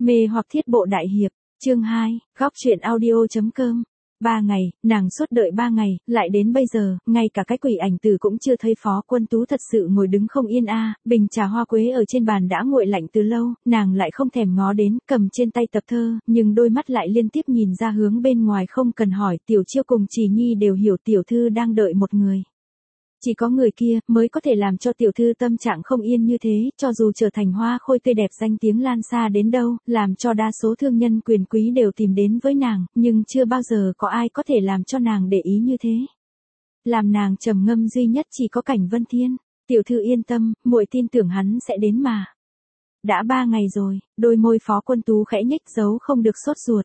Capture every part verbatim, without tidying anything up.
Mê hoặc thiết bộ đại hiệp, chương hai, góc truyện audio.com. Ba ngày, nàng suốt đợi ba ngày, lại đến bây giờ, ngay cả cái quỷ ảnh tử cũng chưa thấy. Phó Quân Tú thật sự ngồi đứng không yên a, à, bình trà hoa quế ở trên bàn đã nguội lạnh từ lâu, nàng lại không thèm ngó đến, cầm trên tay tập thơ, nhưng đôi mắt lại liên tiếp nhìn ra hướng bên ngoài. Không cần hỏi, Tiểu Chiêu cùng Trì Nhi đều hiểu tiểu thư đang đợi một người. Chỉ có người kia mới có thể làm cho tiểu thư tâm trạng không yên như thế, cho dù trở thành hoa khôi tươi đẹp danh tiếng lan xa đến đâu, làm cho đa số thương nhân quyền quý đều tìm đến với nàng, nhưng chưa bao giờ có ai có thể làm cho nàng để ý như thế. Làm nàng trầm ngâm duy nhất chỉ có Cảnh Vân Thiên. Tiểu thư yên tâm, muội tin tưởng hắn sẽ đến mà. Đã ba ngày rồi, đôi môi Phó Quân Tú khẽ nhếch giấu không được sốt ruột.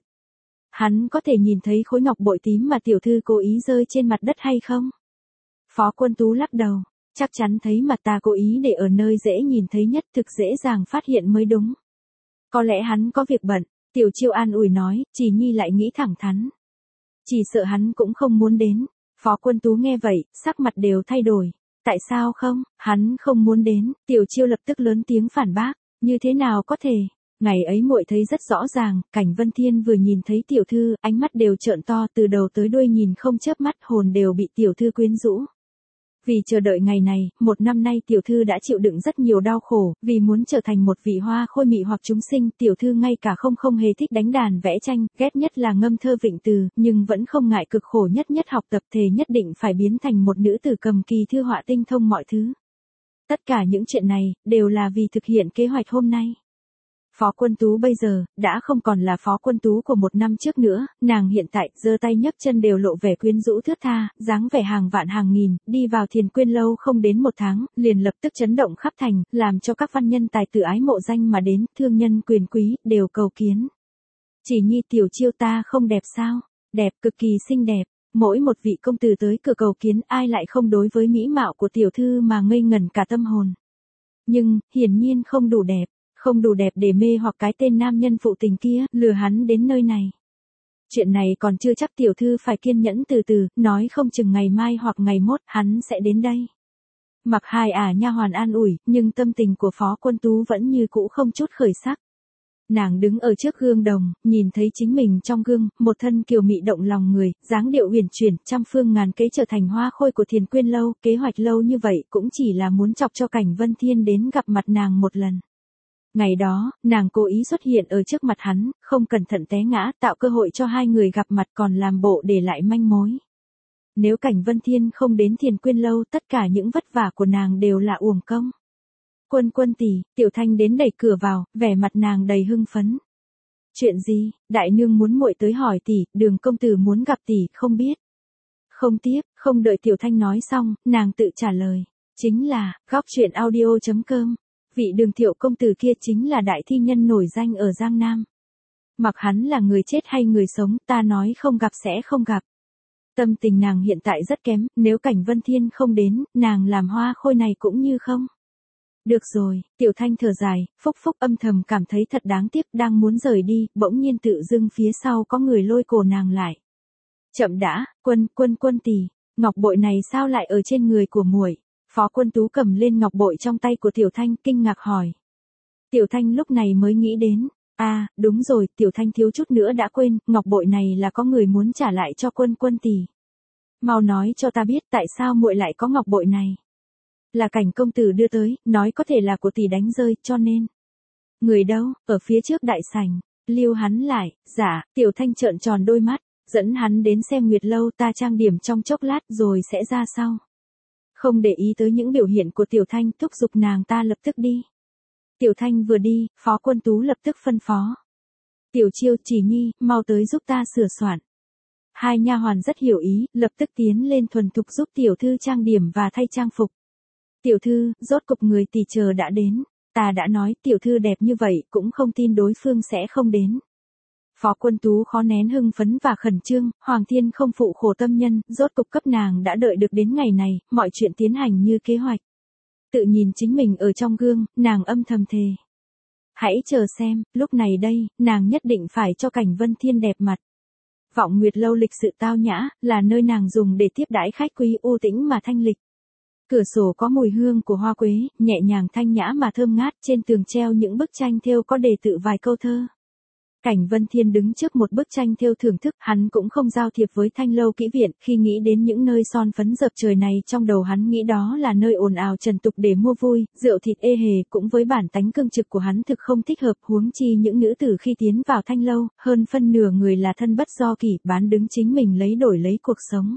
Hắn có thể nhìn thấy khối ngọc bội tím mà tiểu thư cố ý rơi trên mặt đất hay không? Phó Quân Tú lắc đầu, chắc chắn thấy mà ta cố ý để ở nơi dễ nhìn thấy nhất, thực dễ dàng phát hiện mới đúng. Có lẽ hắn có việc bận, Tiểu Chiêu an ủi nói. Trì Nhi lại nghĩ thẳng thắn, chỉ sợ hắn cũng không muốn đến. Phó Quân Tú nghe vậy, sắc mặt đều thay đổi. Tại sao không, hắn không muốn đến? Tiểu Chiêu lập tức lớn tiếng phản bác, như thế nào có thể? Ngày ấy muội thấy rất rõ ràng, Cảnh Vân Thiên vừa nhìn thấy tiểu thư, ánh mắt đều trợn to, từ đầu tới đuôi nhìn không chớp mắt, hồn đều bị tiểu thư quyến rũ. Vì chờ đợi ngày này, một năm nay tiểu thư đã chịu đựng rất nhiều đau khổ, vì muốn trở thành một vị hoa khôi mị hoặc chúng sinh, tiểu thư ngay cả không không hề thích đánh đàn vẽ tranh, ghét nhất là ngâm thơ vịnh từ, nhưng vẫn không ngại cực khổ nhất nhất học tập, thề nhất định phải biến thành một nữ tử cầm kỳ thư họa tinh thông mọi thứ. Tất cả những chuyện này, đều là vì thực hiện kế hoạch hôm nay. Phó Quân Tú bây giờ, đã không còn là Phó Quân Tú của một năm trước nữa, nàng hiện tại, giơ tay nhấc chân đều lộ vẻ quyến rũ thướt tha, dáng vẻ hàng vạn hàng nghìn, đi vào Thiền Quyên lâu không đến một tháng, liền lập tức chấn động khắp thành, làm cho các văn nhân tài tử ái mộ danh mà đến, thương nhân quyền quý, đều cầu kiến. Chỉ Nhi Tiểu Chiêu ta không đẹp sao? Đẹp, cực kỳ xinh đẹp. Mỗi một vị công tử tới cửa cầu kiến, ai lại không đối với mỹ mạo của tiểu thư mà ngây ngẩn cả tâm hồn. Nhưng, hiển nhiên không đủ đẹp. Không đủ đẹp để mê hoặc cái tên nam nhân phụ tình kia, lừa hắn đến nơi này. Chuyện này còn chưa chắc, tiểu thư phải kiên nhẫn từ từ, nói không chừng ngày mai hoặc ngày mốt, hắn sẽ đến đây. Mặc hai ả nha hoàn an ủi, nhưng tâm tình của Phó Quân Tú vẫn như cũ không chút khởi sắc. Nàng đứng ở trước gương đồng, nhìn thấy chính mình trong gương, một thân kiều mị động lòng người, dáng điệu huyền chuyển, trăm phương ngàn kế trở thành hoa khôi của Thiền Quyên lâu, kế hoạch lâu như vậy cũng chỉ là muốn chọc cho Cảnh Vân Thiên đến gặp mặt nàng một lần. Ngày đó, nàng cố ý xuất hiện ở trước mặt hắn, không cẩn thận té ngã, tạo cơ hội cho hai người gặp mặt, còn làm bộ để lại manh mối. Nếu Cảnh Vân Thiên không đến Thiền Quyên lâu, tất cả những vất vả của nàng đều là uổng công. Quân Quân tỷ, Tiểu Thanh đến đẩy cửa vào, vẻ mặt nàng đầy hưng phấn. Chuyện gì? Đại nương muốn muội tới hỏi tỷ, Đường công tử muốn gặp tỷ, không biết. Không tiếp, không đợi Tiểu Thanh nói xong, nàng tự trả lời. Chính là, góc truyện audio.com. Vị Đường Thiệu công tử kia chính là đại thi nhân nổi danh ở Giang Nam. Mặc hắn là người chết hay người sống, ta nói không gặp sẽ không gặp. Tâm tình nàng hiện tại rất kém, nếu Cảnh Vân Thiên không đến, nàng làm hoa khôi này cũng như không. Được rồi, Tiểu Thanh thở dài, phúc phúc âm thầm cảm thấy thật đáng tiếc, đang muốn rời đi, bỗng nhiên tự dưng phía sau có người lôi cổ nàng lại. Chậm đã, Quân, Quân Quân tỷ, ngọc bội này sao lại ở trên người của muội? Phó Quân Tú cầm lên ngọc bội trong tay của Tiểu Thanh, kinh ngạc hỏi. Tiểu Thanh lúc này mới nghĩ đến, à, đúng rồi, Tiểu Thanh thiếu chút nữa đã quên, ngọc bội này là có người muốn trả lại cho Quân Quân tỷ. Mau nói cho ta biết tại sao muội lại có ngọc bội này. Là Cảnh công tử đưa tới, nói có thể là của tỷ đánh rơi, cho nên. Người đâu? Ở phía trước đại sảnh. Lưu hắn lại. Dạ. Tiểu Thanh trợn tròn đôi mắt, dẫn hắn đến xem Nguyệt lâu, ta trang điểm trong chốc lát rồi sẽ ra sau. Không để ý tới những biểu hiện của Tiểu Thanh, thúc giục nàng ta lập tức đi. Tiểu Thanh vừa đi, Phó Quân Tú lập tức phân phó. Tiểu Chiêu, Trì Nhi, mau tới giúp ta sửa soạn. Hai nha hoàn rất hiểu ý, lập tức tiến lên thuần thục giúp tiểu thư trang điểm và thay trang phục. Tiểu thư, rốt cục người tỷ chờ đã đến. Ta đã nói tiểu thư đẹp như vậy, cũng không tin đối phương sẽ không đến. Phó Quân Tú khó nén hưng phấn và khẩn trương, Hoàng Thiên không phụ khổ tâm nhân, rốt cục cấp nàng đã đợi được đến ngày này, mọi chuyện tiến hành như kế hoạch. Tự nhìn chính mình ở trong gương, nàng âm thầm thề. Hãy chờ xem, lúc này đây, nàng nhất định phải cho Cảnh Vân Thiên đẹp mặt. Vọng Nguyệt lâu lịch sự tao nhã, là nơi nàng dùng để tiếp đãi khách quý, u tĩnh mà thanh lịch. Cửa sổ có mùi hương của hoa quế, nhẹ nhàng thanh nhã mà thơm ngát, trên tường treo những bức tranh thêu có đề tự vài câu thơ. Cảnh Vân Thiên đứng trước một bức tranh thêu thưởng thức, hắn cũng không giao thiệp với Thanh Lâu Kỹ Viện, khi nghĩ đến những nơi son phấn dập trời này trong đầu hắn nghĩ đó là nơi ồn ào trần tục để mua vui, rượu thịt ê hề, cũng với bản tánh cương trực của hắn thực không thích hợp, huống chi những nữ tử khi tiến vào Thanh Lâu, hơn phân nửa người là thân bất do kỷ, bán đứng chính mình lấy đổi lấy cuộc sống.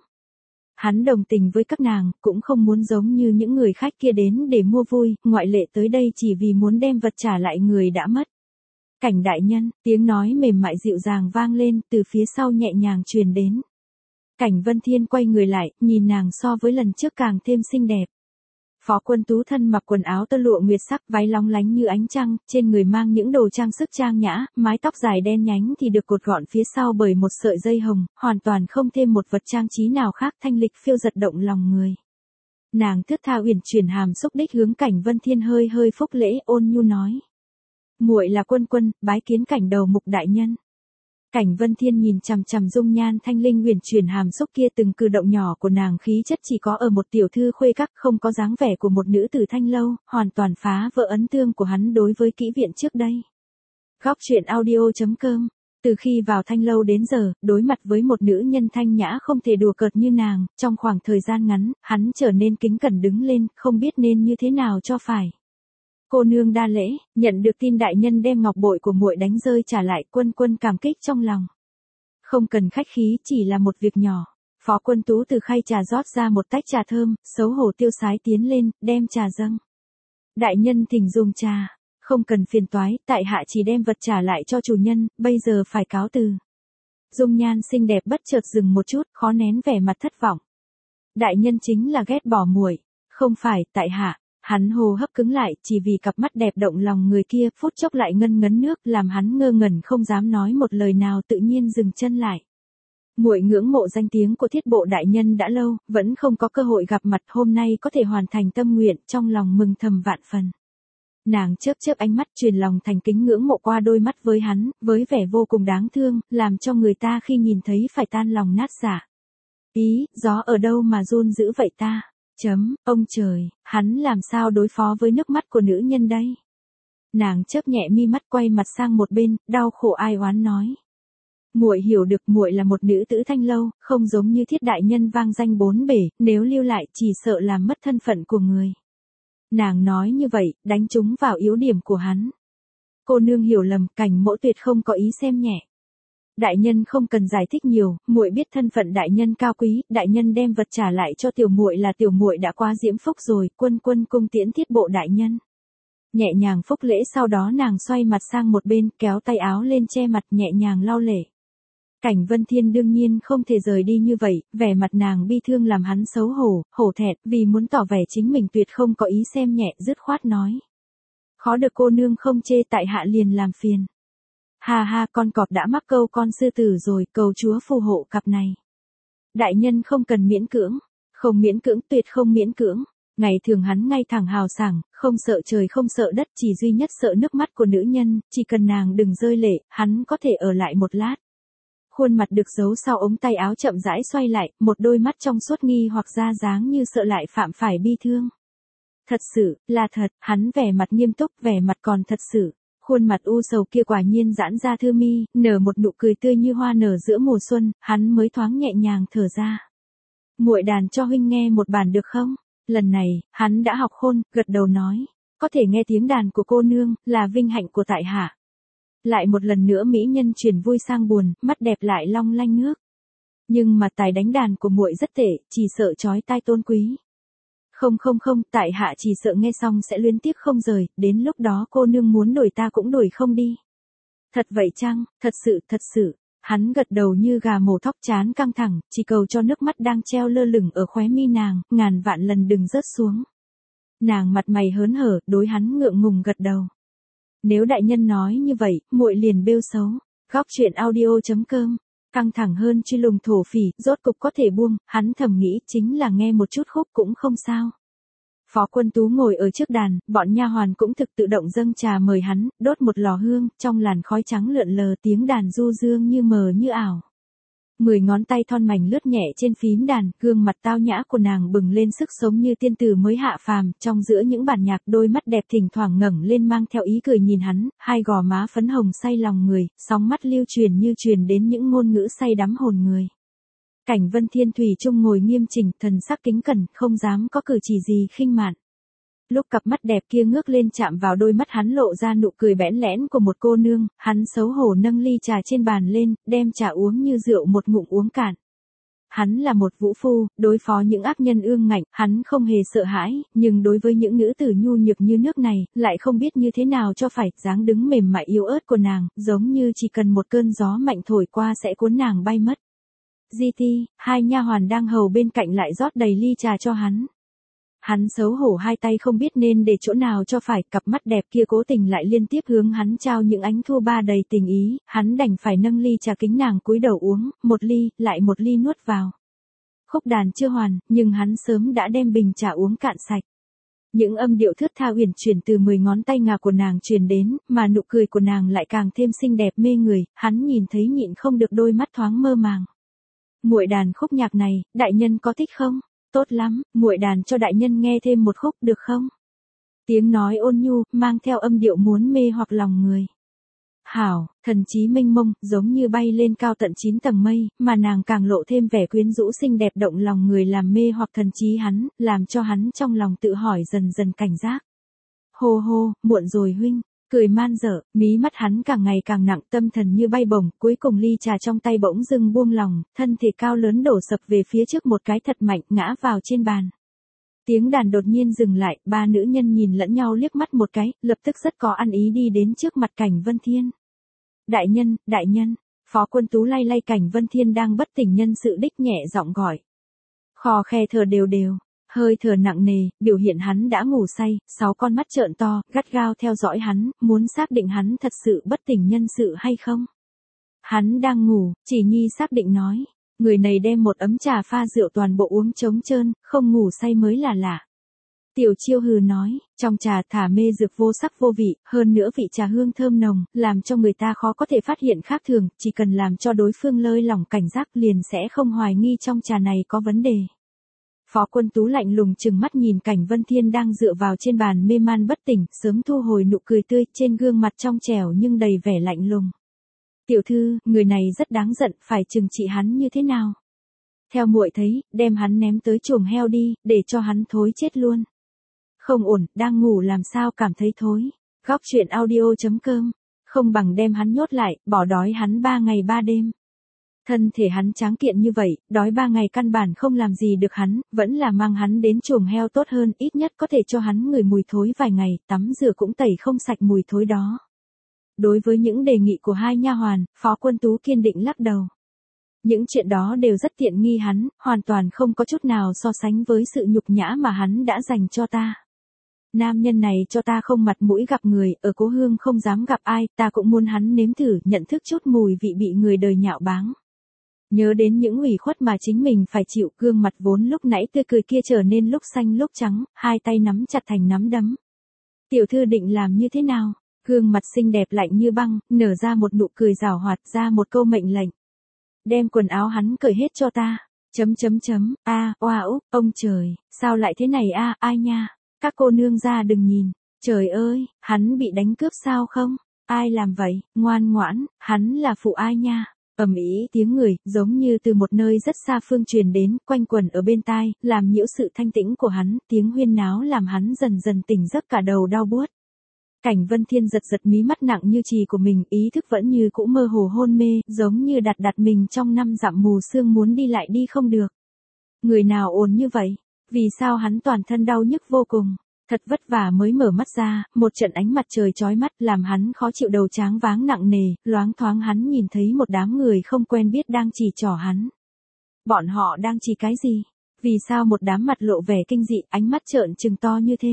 Hắn đồng tình với các nàng, cũng không muốn giống như những người khách kia đến để mua vui, ngoại lệ tới đây chỉ vì muốn đem vật trả lại người đã mất. Cảnh đại nhân, tiếng nói mềm mại dịu dàng vang lên, từ phía sau nhẹ nhàng truyền đến. Cảnh Vân Thiên quay người lại, nhìn nàng so với lần trước càng thêm xinh đẹp. Phó Quân Tú thân mặc quần áo tơ lụa nguyệt sắc, váy long lánh như ánh trăng, trên người mang những đồ trang sức trang nhã, mái tóc dài đen nhánh thì được cột gọn phía sau bởi một sợi dây hồng, hoàn toàn không thêm một vật trang trí nào khác, thanh lịch phiêu giật động lòng người. Nàng thướt tha uyển chuyển hàm xúc đích hướng Cảnh Vân Thiên hơi hơi phúc lễ, ôn nhu nói: "Muội là Quân Quân, bái kiến Cảnh đầu mục đại nhân." Cảnh Vân Thiên nhìn chằm chằm dung nhan thanh linh uyển chuyển hàm xúc kia, từng cử động nhỏ của nàng khí chất chỉ có ở một tiểu thư khuê các, không có dáng vẻ của một nữ tử Thanh Lâu, hoàn toàn phá vỡ ấn tượng của hắn đối với Kỹ Viện trước đây. Góc truyện audio chấm com. Từ khi vào Thanh Lâu đến giờ, đối mặt với một nữ nhân thanh nhã không thể đùa cợt như nàng, trong khoảng thời gian ngắn, hắn trở nên kính cẩn đứng lên, không biết nên như thế nào cho phải. "Cô nương đa lễ, nhận được tin đại nhân đem ngọc bội của muội đánh rơi trả lại." Quân Quân cảm kích trong lòng. "Không cần khách khí, chỉ là một việc nhỏ." Phó Quân Tú từ khay trà rót ra một tách trà thơm, xấu hổ tiêu sái tiến lên, đem trà dâng. "Đại nhân thỉnh dùng trà." "Không cần phiền toái, tại hạ chỉ đem vật trả lại cho chủ nhân, bây giờ phải cáo từ." Dung nhan xinh đẹp bất chợt dừng một chút, khó nén vẻ mặt thất vọng. "Đại nhân chính là ghét bỏ muội." "Không phải, tại hạ." Hắn hô hấp cứng lại, chỉ vì cặp mắt đẹp động lòng người kia, phút chốc lại ngân ngấn nước, làm hắn ngơ ngẩn không dám nói một lời nào, tự nhiên dừng chân lại. "Muội ngưỡng mộ danh tiếng của Thiết Bộ đại nhân đã lâu, vẫn không có cơ hội gặp mặt, hôm nay có thể hoàn thành tâm nguyện, trong lòng mừng thầm vạn phần." Nàng chớp chớp ánh mắt, truyền lòng thành kính ngưỡng mộ qua đôi mắt với hắn, với vẻ vô cùng đáng thương, làm cho người ta khi nhìn thấy phải tan lòng nát dạ. "Ý, gió ở đâu mà run dữ vậy ta?" Chấm, ông trời, hắn làm sao đối phó với nước mắt của nữ nhân đây? Nàng chớp nhẹ mi mắt, quay mặt sang một bên, đau khổ ai oán nói: "Muội hiểu được, muội là một nữ tử Thanh Lâu, không giống như Thiết đại nhân vang danh bốn bể, nếu lưu lại chỉ sợ làm mất thân phận của người." Nàng nói như vậy, đánh trúng vào yếu điểm của hắn. "Cô nương hiểu lầm, Cảnh mỗ tuyệt không có ý xem nhẹ. Đại nhân không cần giải thích nhiều, muội biết thân phận đại nhân cao quý, đại nhân đem vật trả lại cho tiểu muội là tiểu muội đã quá diễm phúc rồi." Quân Quân cung tiễn Thiết Bộ đại nhân. Nhẹ nhàng phúc lễ, sau đó nàng xoay mặt sang một bên, kéo tay áo lên che mặt, nhẹ nhàng lau lệ. Cảnh Vân Thiên đương nhiên không thể rời đi như vậy, vẻ mặt nàng bi thương làm hắn xấu hổ, hổ thẹn, vì muốn tỏ vẻ chính mình tuyệt không có ý xem nhẹ, dứt khoát nói: "Khó được cô nương không chê, tại hạ liền làm phiền." "Ha ha, con cọp đã mắc câu con sư tử rồi, cầu chúa phù hộ cặp này." "Đại nhân không cần miễn cưỡng." "Không miễn cưỡng, tuyệt không miễn cưỡng." Ngày thường hắn ngay thẳng hào sảng, không sợ trời không sợ đất, chỉ duy nhất sợ nước mắt của nữ nhân, chỉ cần nàng đừng rơi lệ, hắn có thể ở lại một lát. Khuôn mặt được giấu sau ống tay áo chậm rãi xoay lại, một đôi mắt trong suốt nghi hoặc ra dáng như sợ lại phạm phải bi thương. "Thật sự, là thật." Hắn vẻ mặt nghiêm túc, vẻ mặt còn thật sự. Khuôn mặt u sầu kia quả nhiên giãn ra thư mi, nở một nụ cười tươi như hoa nở giữa mùa xuân, hắn mới thoáng nhẹ nhàng thở ra. "Muội đàn cho huynh nghe một bản được không?" Lần này, hắn đã học khôn, gật đầu nói: "Có thể nghe tiếng đàn của cô nương, là vinh hạnh của tại hạ." Lại một lần nữa mỹ nhân chuyển vui sang buồn, mắt đẹp lại long lanh nước. "Nhưng mà tài đánh đàn của muội rất tệ, chỉ sợ chói tai tôn quý." "Không không không, tại hạ chỉ sợ nghe xong sẽ luyến tiếc không rời, đến lúc đó cô nương muốn đổi ta cũng đổi không đi." "Thật vậy chăng?" "Thật sự, thật sự." Hắn gật đầu như gà mổ thóc, chán căng thẳng, chỉ cầu cho nước mắt đang treo lơ lửng ở khóe mi nàng, ngàn vạn lần đừng rớt xuống. Nàng mặt mày hớn hở, đối hắn ngượng ngùng gật đầu. "Nếu đại nhân nói như vậy, muội liền bêu xấu." Góc truyện audio chấm com. Căng thẳng hơn truy lùng thổ phỉ, rốt cục có thể buông, hắn thầm nghĩ, chính là nghe một chút khúc cũng không sao. Phó Quân Tú ngồi ở trước đàn, bọn nha hoàn cũng thực tự động dâng trà mời hắn, đốt một lò hương, trong làn khói trắng lượn lờ, tiếng đàn du dương như mờ như ảo. Mười ngón tay thon mảnh lướt nhẹ trên phím đàn, gương mặt tao nhã của nàng bừng lên sức sống như tiên tử mới hạ phàm, trong giữa những bản nhạc đôi mắt đẹp thỉnh thoảng ngẩng lên mang theo ý cười nhìn hắn, hai gò má phấn hồng say lòng người, sóng mắt lưu truyền như truyền đến những ngôn ngữ say đắm hồn người. Cảnh Vân Thiên thủy chung ngồi nghiêm chỉnh, thần sắc kính cẩn, không dám có cử chỉ gì khinh mạn. Lúc cặp mắt đẹp kia ngước lên chạm vào đôi mắt hắn lộ ra nụ cười bẽn lẽn của một cô nương, hắn xấu hổ nâng ly trà trên bàn lên, đem trà uống như rượu một ngụm uống cạn. Hắn là một vũ phu, đối phó những ác nhân ương ngạnh, hắn không hề sợ hãi, nhưng đối với những nữ tử nhu nhược như nước này, lại không biết như thế nào cho phải, dáng đứng mềm mại yếu ớt của nàng, giống như chỉ cần một cơn gió mạnh thổi qua sẽ cuốn nàng bay mất. Di Ti, hai nha hoàn đang hầu bên cạnh lại rót đầy ly trà cho hắn. Hắn xấu hổ hai tay không biết nên để chỗ nào cho phải, cặp mắt đẹp kia cố tình lại liên tiếp hướng hắn trao những ánh thua ba đầy tình ý, hắn đành phải nâng ly trà kính nàng cúi đầu uống, một ly, lại một ly nuốt vào. Khúc đàn chưa hoàn, nhưng hắn sớm đã đem bình trà uống cạn sạch. Những âm điệu thướt tha uyển chuyển từ mười ngón tay ngà của nàng truyền đến, mà nụ cười của nàng lại càng thêm xinh đẹp mê người, hắn nhìn thấy nhịn không được đôi mắt thoáng mơ màng. Muội đàn khúc nhạc này, đại nhân có thích không? Tốt lắm, muội đàn cho đại nhân nghe thêm một khúc được không? Tiếng nói ôn nhu, mang theo âm điệu muốn mê hoặc lòng người. Hảo, thần trí mênh mông, giống như bay lên cao tận chín tầng mây, mà nàng càng lộ thêm vẻ quyến rũ xinh đẹp động lòng người làm mê hoặc thần trí hắn, làm cho hắn trong lòng tự hỏi dần dần cảnh giác. Hô hô, muộn rồi huynh. Cười man dở, mí mắt hắn càng ngày càng nặng, tâm thần như bay bổng, cuối cùng ly trà trong tay bỗng dưng buông lòng, thân thể cao lớn đổ sập về phía trước một cái thật mạnh, ngã vào trên bàn. Tiếng đàn đột nhiên dừng lại, ba nữ nhân nhìn lẫn nhau liếc mắt một cái, lập tức rất có ăn ý đi đến trước mặt Cảnh Vân Thiên. Đại nhân, đại nhân, Phó Quân Tú lay lay Cảnh Vân Thiên đang bất tỉnh nhân sự đích nhẹ giọng gọi. Khò khe thở đều đều. Hơi thở nặng nề, biểu hiện hắn đã ngủ say, sáu con mắt trợn to, gắt gao theo dõi hắn, muốn xác định hắn thật sự bất tỉnh nhân sự hay không. Hắn đang ngủ, Chỉ Nhi xác định nói, người này đem một ấm trà pha rượu toàn bộ uống trống trơn, không ngủ say mới là lạ. Tiểu Chiêu hừ nói, trong trà thả mê dược vô sắc vô vị, hơn nữa vị trà hương thơm nồng, làm cho người ta khó có thể phát hiện khác thường, chỉ cần làm cho đối phương lơi lỏng cảnh giác liền sẽ không hoài nghi trong trà này có vấn đề. Phó Quân Tú lạnh lùng trừng mắt nhìn Cảnh Vân Thiên đang dựa vào trên bàn mê man bất tỉnh, sớm thu hồi nụ cười tươi, trên gương mặt trong trẻo nhưng đầy vẻ lạnh lùng. Tiểu thư, người này rất đáng giận, phải trừng trị hắn như thế nào? Theo muội thấy, đem hắn ném tới chuồng heo đi, để cho hắn thối chết luôn. Không ổn, đang ngủ làm sao cảm thấy thối. Góc truyện audio chấm com, không bằng đem hắn nhốt lại, bỏ đói hắn ba ngày ba đêm. Thân thể hắn tráng kiện như vậy, đói ba ngày căn bản không làm gì được hắn, vẫn là mang hắn đến chuồng heo tốt hơn, ít nhất có thể cho hắn ngửi mùi thối vài ngày, tắm rửa cũng tẩy không sạch mùi thối đó. Đối với những đề nghị của hai nha hoàn, Phó Quân Tú kiên định lắc đầu. Những chuyện đó đều rất tiện nghi hắn, hoàn toàn không có chút nào so sánh với sự nhục nhã mà hắn đã dành cho ta. Nam nhân này cho ta không mặt mũi gặp người, ở cố hương không dám gặp ai, ta cũng muốn hắn nếm thử, nhận thức chút mùi vị bị người đời nhạo báng. Nhớ đến những ủy khuất mà chính mình phải chịu, gương mặt vốn lúc nãy tươi cười kia trở nên lúc xanh lúc trắng, hai tay nắm chặt thành nắm đấm. Tiểu thư định làm như thế nào? Gương mặt xinh đẹp lạnh như băng, nở ra một nụ cười giảo hoạt, ra một câu mệnh lệnh. Đem quần áo hắn cởi hết cho ta. Chấm chấm chấm, a, oa úp, ông trời, sao lại thế này a, ai nha? Các cô nương ra đừng nhìn. Trời ơi, hắn bị đánh cướp sao không? Ai làm vậy? Ngoan ngoãn, hắn là phụ ai nha? Ầm ĩ tiếng người, giống như từ một nơi rất xa phương truyền đến, quanh quẩn ở bên tai, làm nhiễu sự thanh tĩnh của hắn, tiếng huyên náo làm hắn dần dần tỉnh giấc cả đầu đau buốt. Cảnh Vân Thiên giật giật mí mắt nặng như chì của mình, ý thức vẫn như cũ mơ hồ hôn mê, giống như đặt đặt mình trong năm dặm mù sương muốn đi lại đi không được. Người nào ồn như vậy? Vì sao hắn toàn thân đau nhức vô cùng? Thật vất vả mới mở mắt ra, một trận ánh mặt trời chói mắt làm hắn khó chịu, đầu tráng váng nặng nề, loáng thoáng hắn nhìn thấy một đám người không quen biết đang chỉ trỏ hắn. Bọn họ đang chỉ cái gì? Vì sao một đám mặt lộ vẻ kinh dị, ánh mắt trợn trừng to như thế?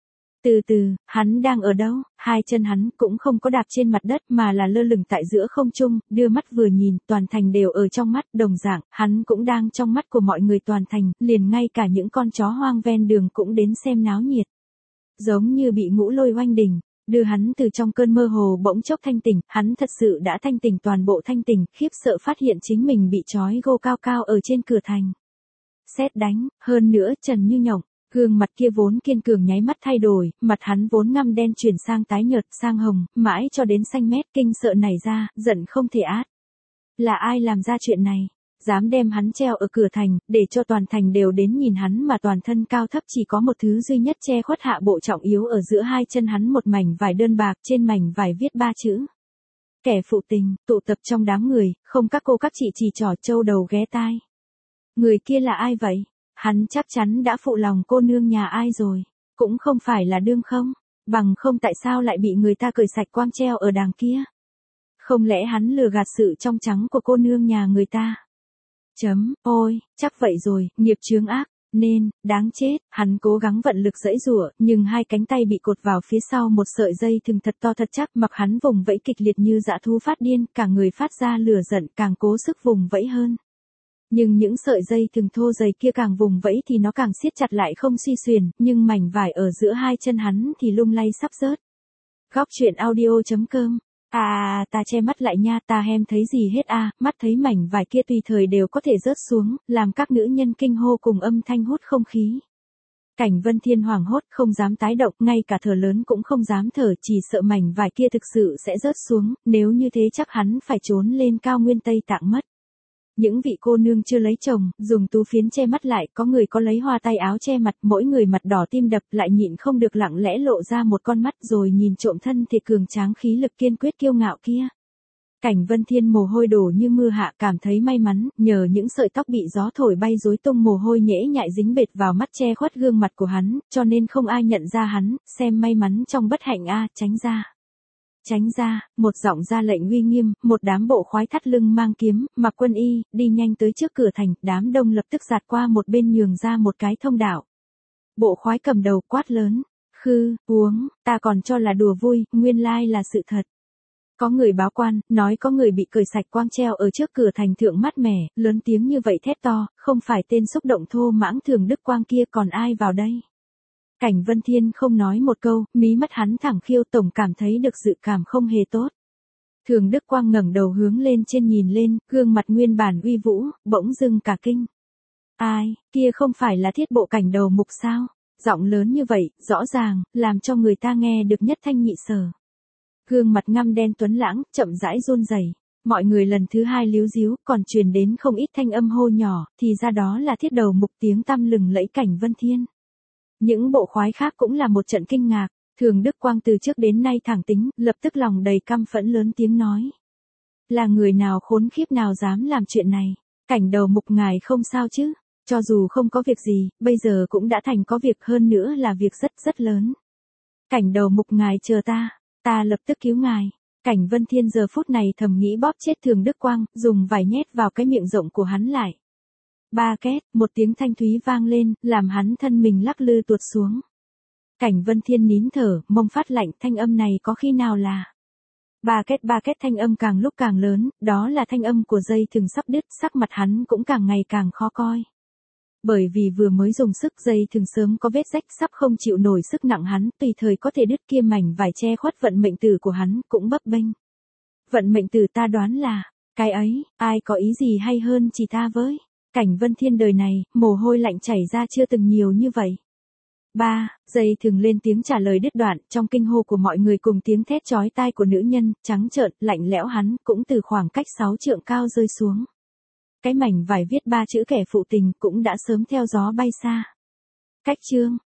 Từ từ, hắn đang ở đâu? Hai chân hắn cũng không có đạp trên mặt đất mà là lơ lửng tại giữa không trung, đưa mắt vừa nhìn, toàn thành đều ở trong mắt, đồng dạng, hắn cũng đang trong mắt của mọi người toàn thành, liền ngay cả những con chó hoang ven đường cũng đến xem náo nhiệt. Giống như bị ngũ lôi oanh đỉnh, đưa hắn từ trong cơn mơ hồ bỗng chốc thanh tỉnh, hắn thật sự đã thanh tỉnh toàn bộ thanh tỉnh, khiếp sợ phát hiện chính mình bị trói gô cao cao ở trên cửa thành. Sét đánh, hơn nữa trần như nhộng, gương mặt kia vốn kiên cường nháy mắt thay đổi, mặt hắn vốn ngăm đen chuyển sang tái nhợt sang hồng, mãi cho đến xanh mét, kinh sợ nảy ra, giận không thể át. Là ai làm ra chuyện này? Dám đem hắn treo ở cửa thành, để cho toàn thành đều đến nhìn hắn mà toàn thân cao thấp chỉ có một thứ duy nhất che khuất hạ bộ trọng yếu ở giữa hai chân hắn một mảnh vải đơn bạc trên mảnh vải viết ba chữ. Kẻ phụ tình, tụ tập trong đám người, không các cô các chị chỉ trỏ trâu đầu ghé tai. Người kia là ai vậy? Hắn chắc chắn đã phụ lòng cô nương nhà ai rồi, cũng không phải là đương không, bằng không tại sao lại bị người ta cởi sạch quang treo ở đàng kia. Không lẽ hắn lừa gạt sự trong trắng của cô nương nhà người ta? Chấm, ôi, chắc vậy rồi, nghiệp chướng ác, nên, đáng chết, hắn cố gắng vận lực giãy giụa, nhưng hai cánh tay bị cột vào phía sau một sợi dây thừng thật to thật chắc, mặc hắn vùng vẫy kịch liệt như dã thú phát điên, cả người phát ra lửa giận, càng cố sức vùng vẫy hơn. Nhưng những sợi dây thừng thô dày kia càng vùng vẫy thì nó càng siết chặt lại không suy xuyển, nhưng mảnh vải ở giữa hai chân hắn thì lung lay sắp rớt. Góc truyện audio chấm com. À, à, ta che mắt lại nha, ta hem thấy gì hết a, à, mắt thấy mảnh vải kia tùy thời đều có thể rớt xuống, làm các nữ nhân kinh hô cùng âm thanh hút không khí. Cảnh Vân Thiên hoảng hốt, không dám tái động, ngay cả thở lớn cũng không dám thở, chỉ sợ mảnh vải kia thực sự sẽ rớt xuống, nếu như thế chắc hắn phải trốn lên cao nguyên Tây Tạng mất. Những vị cô nương chưa lấy chồng, dùng tú phiến che mắt lại, có người có lấy hoa tay áo che mặt, mỗi người mặt đỏ tim đập lại nhịn không được lặng lẽ lộ ra một con mắt rồi nhìn trộm thân thể cường tráng khí lực kiên quyết kiêu ngạo kia. Cảnh Vân Thiên mồ hôi đổ như mưa hạ, cảm thấy may mắn, nhờ những sợi tóc bị gió thổi bay rối tung mồ hôi nhễ nhại dính bệt vào mắt che khuất gương mặt của hắn, cho nên không ai nhận ra hắn, xem may mắn trong bất hạnh a, tránh ra. Tránh ra, một giọng ra lệnh uy nghiêm, một đám bộ khoái thắt lưng mang kiếm, mặc quân y, đi nhanh tới trước cửa thành, đám đông lập tức giạt qua một bên nhường ra một cái thông đạo. Bộ khoái cầm đầu quát lớn, khư, uống, ta còn cho là đùa vui, nguyên lai là sự thật. Có người báo quan, nói có người bị cởi sạch quang treo ở trước cửa thành thượng mát mẻ, lớn tiếng như vậy thét to, không phải tên xúc động thô mãng Thường Đức Quang kia còn ai vào đây. Cảnh Vân Thiên không nói một câu, mí mắt hắn thẳng khiêu, tổng cảm thấy được dự cảm không hề tốt. Thường Đức Quang ngẩng đầu hướng lên trên nhìn lên, gương mặt nguyên bản uy vũ, bỗng dưng cả kinh. Ai, kia không phải là Thiết Bộ Cảnh đầu mục sao? Giọng lớn như vậy, rõ ràng, làm cho người ta nghe được nhất thanh nhị sở. Gương mặt ngăm đen tuấn lãng, chậm rãi run rẩy. Mọi người lần thứ hai líu díu, còn truyền đến không ít thanh âm hô nhỏ, thì ra đó là Thiết đầu mục tiếng tăm lừng lẫy Cảnh Vân Thiên. Những bộ khoái khác cũng là một trận kinh ngạc, Thường Đức Quang từ trước đến nay thẳng tính, lập tức lòng đầy căm phẫn lớn tiếng nói. Là người nào khốn khiếp nào dám làm chuyện này, Cảnh đầu mục ngài không sao chứ, cho dù không có việc gì, bây giờ cũng đã thành có việc, hơn nữa là việc rất rất lớn. Cảnh đầu mục ngài chờ ta, ta lập tức cứu ngài. Cảnh Vân Thiên giờ phút này thầm nghĩ bóp chết Thường Đức Quang, dùng vải nhét vào cái miệng rộng của hắn lại. Ba két, một tiếng thanh thúy vang lên, làm hắn thân mình lắc lư tuột xuống. Cảnh Vân Thiên nín thở, mông phát lạnh, thanh âm này có khi nào là... Ba két ba két thanh âm càng lúc càng lớn, đó là thanh âm của dây thừng sắp đứt, sắc mặt hắn cũng càng ngày càng khó coi. Bởi vì vừa mới dùng sức dây thừng sớm có vết rách sắp không chịu nổi sức nặng hắn, tùy thời có thể đứt, kia mảnh vải che khuất vận mệnh tử của hắn, cũng bấp bênh. Vận mệnh tử ta đoán là, cái ấy, ai có ý gì hay hơn chỉ ta với. Cảnh Vân Thiên đời này, mồ hôi lạnh chảy ra chưa từng nhiều như vậy. Ba, dây thừng lên tiếng trả lời đứt đoạn, trong kinh hô của mọi người cùng tiếng thét chói tai của nữ nhân, trắng trợn, lạnh lẽo hắn, cũng từ khoảng cách sáu trượng cao rơi xuống. Cái mảnh vải viết ba chữ kẻ phụ tình cũng đã sớm theo gió bay xa. Cách chương.